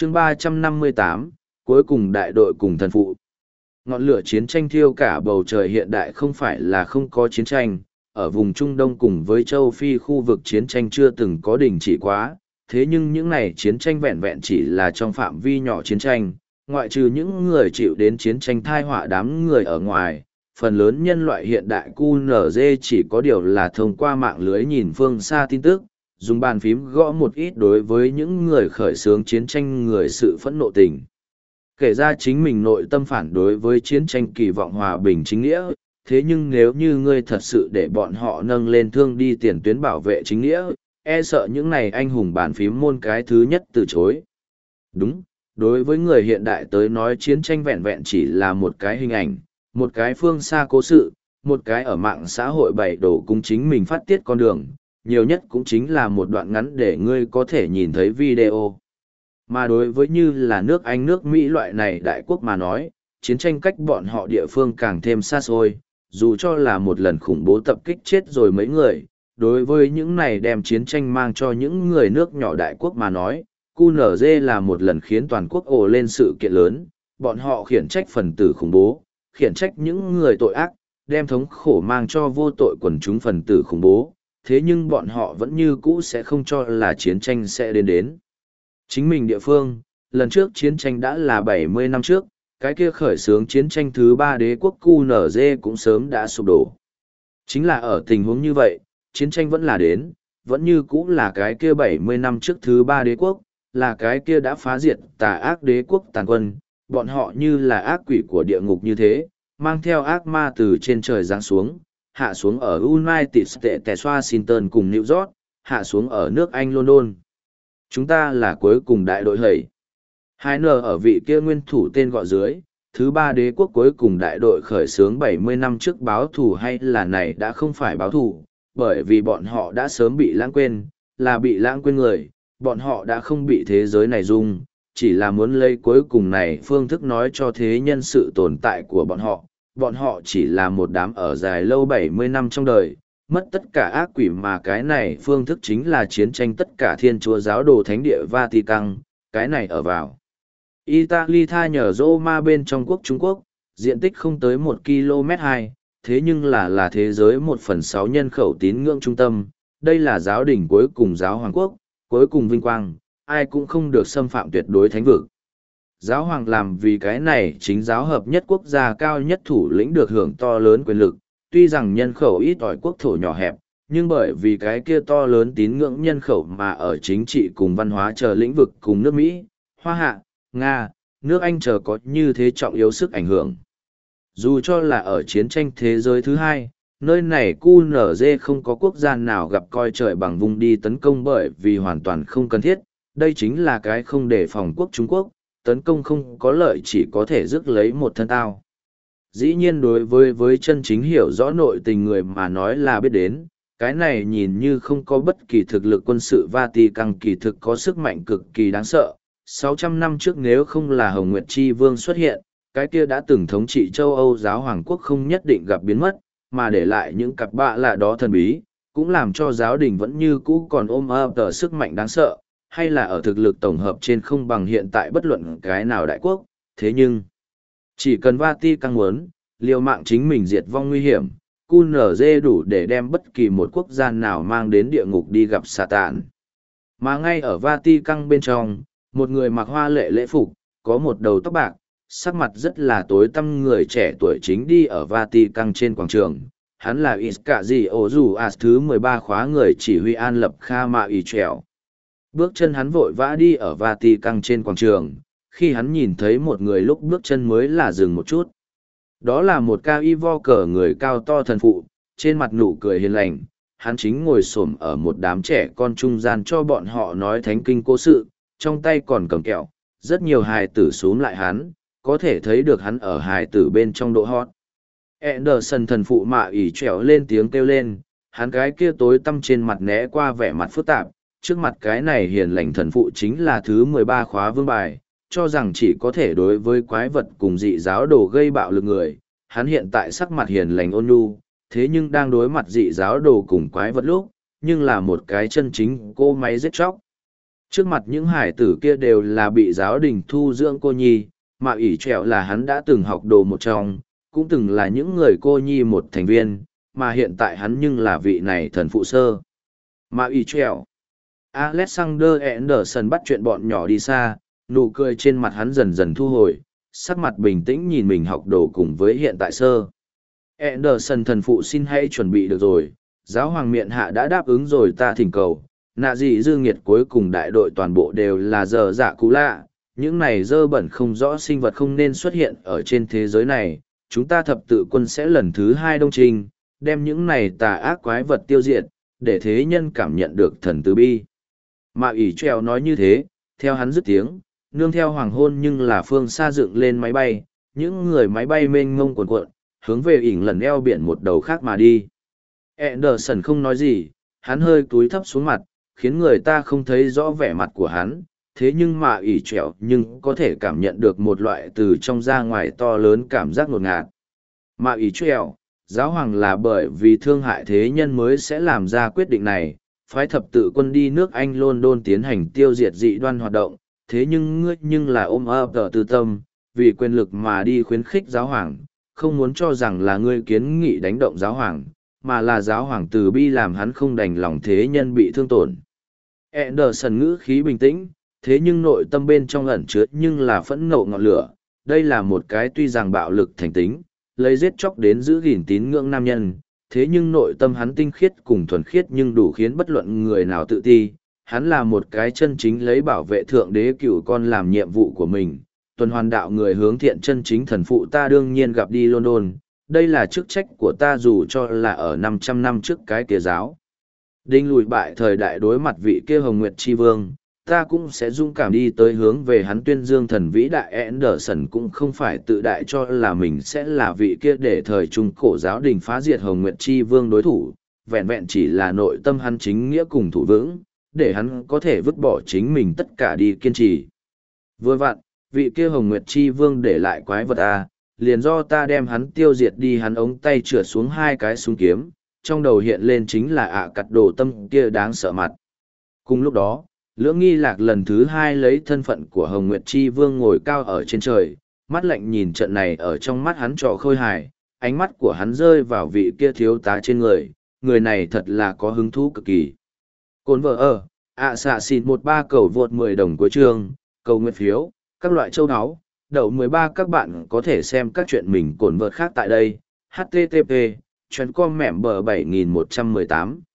chương 358, cuối cùng đại đội cùng thần phụ. Ngọn lửa chiến tranh thiêu cả bầu trời hiện đại không phải là không có chiến tranh, ở vùng Trung Đông cùng với châu Phi khu vực chiến tranh chưa từng có đình chỉ quá, thế nhưng những này chiến tranh vẹn vẹn chỉ là trong phạm vi nhỏ chiến tranh, ngoại trừ những người chịu đến chiến tranh thai họa đám người ở ngoài, phần lớn nhân loại hiện đại QNZ chỉ có điều là thông qua mạng lưới nhìn phương xa tin tức, dùng bàn phím gõ một ít đối với những người khởi xướng chiến tranh người sự phẫn nộ tình. Kể ra chính mình nội tâm phản đối với chiến tranh kỳ vọng hòa bình chính nghĩa, thế nhưng nếu như ngươi thật sự để bọn họ nâng lên thương đi tiền tuyến bảo vệ chính nghĩa, e sợ những này anh hùng bàn phím môn cái thứ nhất từ chối. Đúng, đối với người hiện đại tới nói chiến tranh vẹn vẹn chỉ là một cái hình ảnh, một cái phương xa cố sự, một cái ở mạng xã hội bày đổ cung chính mình phát tiết con đường, nhiều nhất cũng chính là một đoạn ngắn để ngươi có thể nhìn thấy video. Mà đối với như là nước Anh nước Mỹ loại này đại quốc mà nói, chiến tranh cách bọn họ địa phương càng thêm xa xôi, dù cho là một lần khủng bố tập kích chết rồi mấy người, đối với những này đem chiến tranh mang cho những người nước nhỏ đại quốc mà nói, QNZ là một lần khiến toàn quốc ồ lên sự kiện lớn, bọn họ khiển trách phần tử khủng bố, khiển trách những người tội ác, đem thống khổ mang cho vô tội quần chúng phần tử khủng bố, thế nhưng bọn họ vẫn như cũ sẽ không cho là chiến tranh sẽ đến. Chính mình địa phương, lần trước chiến tranh đã là 70 năm trước, cái kia khởi xướng chiến tranh thứ ba đế quốc QNZ cũng sớm đã sụp đổ. Chính là ở tình huống như vậy, chiến tranh vẫn là đến, vẫn như cũ là cái kia 70 năm trước thứ ba đế quốc, là cái kia đã phá diệt tà ác đế quốc tàn quân, bọn họ như là ác quỷ của địa ngục như thế, mang theo ác ma từ trên trời giáng xuống, hạ xuống ở United States Washington cùng New York, hạ xuống ở nước Anh London. Chúng ta là cuối cùng đại đội hầy. Hai n ở vị kia nguyên thủ tên gọi dưới, thứ ba đế quốc cuối cùng đại đội khởi xướng 70 năm trước báo thù hay là này đã không phải báo thù, bởi vì bọn họ đã sớm bị lãng quên, là bị lãng quên người, bọn họ đã không bị thế giới này dung, chỉ là muốn lấy cuối cùng này phương thức nói cho thế nhân sự tồn tại của bọn họ chỉ là một đám ở dài lâu 70 năm trong đời, mất tất cả ác quỷ mà cái này phương thức chính là chiến tranh tất cả thiên chúa giáo đồ thánh địa Vatican, cái này ở vào. Italy tha nhờ Roma bên trong quốc Trung Quốc, diện tích không tới 1 km 2, thế nhưng là thế giới 1/6 nhân khẩu tín ngưỡng trung tâm, đây là giáo đình cuối cùng giáo hoàng quốc, cuối cùng vinh quang, ai cũng không được xâm phạm tuyệt đối thánh vực. Giáo hoàng làm vì cái này chính giáo hợp nhất quốc gia cao nhất thủ lĩnh được hưởng to lớn quyền lực, tuy rằng nhân khẩu ít ỏi quốc thổ nhỏ hẹp, nhưng bởi vì cái kia to lớn tín ngưỡng nhân khẩu mà ở chính trị cùng văn hóa chờ lĩnh vực cùng nước Mỹ, Hoa Hạ, Nga, nước Anh chờ có như thế trọng yếu sức ảnh hưởng. Dù cho là ở chiến tranh thế giới thứ hai, nơi này QNZ không có quốc gia nào gặp coi trời bằng vùng đi tấn công bởi vì hoàn toàn không cần thiết, đây chính là cái không để phòng quốc Trung Quốc, tấn công không có lợi chỉ có thể rước lấy một thân tao. Dĩ nhiên đối với chân chính hiểu rõ nội tình người mà nói là biết đến, cái này nhìn như không có bất kỳ thực lực quân sự Vatican kỳ thực có sức mạnh cực kỳ đáng sợ. 600 năm trước nếu không là Hồng Nguyệt Chi Vương xuất hiện, cái kia đã từng thống trị châu Âu giáo hoàng quốc không nhất định gặp biến mất, mà để lại những cặp bạ lạ đó thần bí, cũng làm cho giáo đình vẫn như cũ còn ôm ấp tờ sức mạnh đáng sợ, hay là ở thực lực tổng hợp trên không bằng hiện tại bất luận cái nào đại quốc, thế nhưng chỉ cần Vatican muốn, liều mạng chính mình diệt vong nguy hiểm, QNZ đủ để đem bất kỳ một quốc gia nào mang đến địa ngục đi gặp Satan. Mà ngay ở Vatican bên trong, một người mặc hoa lệ lễ phục, có một đầu tóc bạc, sắc mặt rất là tối tăm người trẻ tuổi chính đi ở Vatican trên quảng trường. Hắn là Iscazzi Ozuas thứ 13 khóa người chỉ huy an lập Khama Ichel. Bước chân hắn vội vã đi ở Vatican trên quảng trường, khi hắn nhìn thấy một người lúc bước chân mới là dừng một chút. Đó là một ca y vo cờ người cao to thần phụ, trên mặt nụ cười hiền lành, hắn chính ngồi xổm ở một đám trẻ con trung gian cho bọn họ nói thánh kinh cố sự, trong tay còn cầm kẹo, rất nhiều hài tử xúm lại hắn, có thể thấy được hắn ở hài tử bên trong độ hot. Anderson thần phụ mạ ỉ trèo lên tiếng kêu lên, hắn cái kia tối tăm trên mặt né qua vẻ mặt phức tạp, trước mặt cái này hiền lành thần phụ chính là thứ 13 khóa vương bài, cho rằng chỉ có thể đối với quái vật cùng dị giáo đồ gây bạo lực người, hắn hiện tại sắc mặt hiền lành ôn nhu, thế nhưng đang đối mặt dị giáo đồ cùng quái vật lúc, nhưng là một cái chân chính cô máy giết chóc. Trước mặt những hải tử kia đều là bị giáo đình thu dưỡng cô nhi, mà ỷ trẹo là hắn đã từng học đồ một trong, cũng từng là những người cô nhi một thành viên, mà hiện tại hắn nhưng là vị này thần phụ sơ. Mà ỷ trẹo, Alexander Anderson bắt chuyện bọn nhỏ đi xa, nụ cười trên mặt hắn dần dần thu hồi, sắc mặt bình tĩnh nhìn mình học đồ cùng với hiện tại sơ. Anderson thần phụ xin hãy chuẩn bị được rồi, giáo hoàng miện hạ đã đáp ứng rồi ta thỉnh cầu, nạ dị dư nghiệt cuối cùng đại đội toàn bộ đều là dơ dạ cũ lạ, những này dơ bẩn không rõ sinh vật không nên xuất hiện ở trên thế giới này, chúng ta thập tự quân sẽ lần thứ 2 đông trình, đem những này tà ác quái vật tiêu diệt, để thế nhân cảm nhận được thần từ bi. Mà ỷ trèo nói như thế, theo hắn dứt tiếng, nương theo hoàng hôn nhưng là phương xa dựng lên máy bay, những người máy bay mênh mông cuồn cuộn, hướng về ỉn lần eo biển một đầu khác mà đi. Anderson không nói gì, hắn hơi cúi thấp xuống mặt, khiến người ta không thấy rõ vẻ mặt của hắn, thế nhưng mà ỷ trèo nhưng có thể cảm nhận được một loại từ trong ra ngoài to lớn cảm giác ngột ngạt. Mà ỷ trèo, giáo hoàng là bởi vì thương hại thế nhân mới sẽ làm ra quyết định này, phái thập tự quân đi nước Anh London tiến hành tiêu diệt dị đoan hoạt động, thế nhưng ngươi nhưng là ôm ấp tờ tư tâm, vì quyền lực mà đi khuyến khích giáo hoàng, không muốn cho rằng là ngươi kiến nghị đánh động giáo hoàng, mà là giáo hoàng từ bi làm hắn không đành lòng thế nhân bị thương tổn. Anderson ngữ khí bình tĩnh, thế nhưng nội tâm bên trong ẩn chứa nhưng là phẫn nộ ngọn lửa, đây là một cái tuy rằng bạo lực thành tính, lấy giết chóc đến giữ gìn tín ngưỡng nam nhân, thế nhưng nội tâm hắn tinh khiết cùng thuần khiết nhưng đủ khiến bất luận người nào tự ti. Hắn là một cái chân chính lấy bảo vệ thượng đế cửu con làm nhiệm vụ của mình, tuần hoàn đạo người hướng thiện chân chính thần phụ ta đương nhiên gặp đi London, đây là chức trách của ta dù cho là ở 500 năm trước cái kia giáo. Đinh lùi bại thời đại đối mặt vị kia Hồng Nguyệt Chi Vương, ta cũng sẽ dũng cảm đi tới hướng về hắn tuyên dương thần vĩ đại. Anderson cũng không phải tự đại cho là mình sẽ là vị kia để thời trung cổ giáo đình phá diệt Hồng Nguyệt Chi Vương đối thủ, vẹn vẹn chỉ là nội tâm hắn chính nghĩa cùng thủ vững, để hắn có thể vứt bỏ chính mình tất cả đi kiên trì. Vừa vặn, vị kia Hồng Nguyệt Chi Vương để lại quái vật liền do ta đem hắn tiêu diệt đi. Hắn ống tay trượt xuống 2 cái súng kiếm, trong đầu hiện lên chính là cặt đồ tâm kia đáng sợ mặt. Cùng lúc đó, Lưỡng Nghi Lạc lần thứ 2 lấy thân phận của Hồng Nguyệt Chi Vương ngồi cao ở trên trời, mắt lạnh nhìn trận này ở trong mắt hắn trò khôi hài, ánh mắt của hắn rơi vào vị kia thiếu tá trên người này thật là có hứng thú cực kỳ. Cồn vợ xạ xịn 13 cầu vượt 10 đồng cuối chương, cầu nguyện phiếu, các loại châu áo, đậu 13 các bạn có thể xem các chuyện mình cồn vợt khác tại đây, http://com mẻm bờ 7118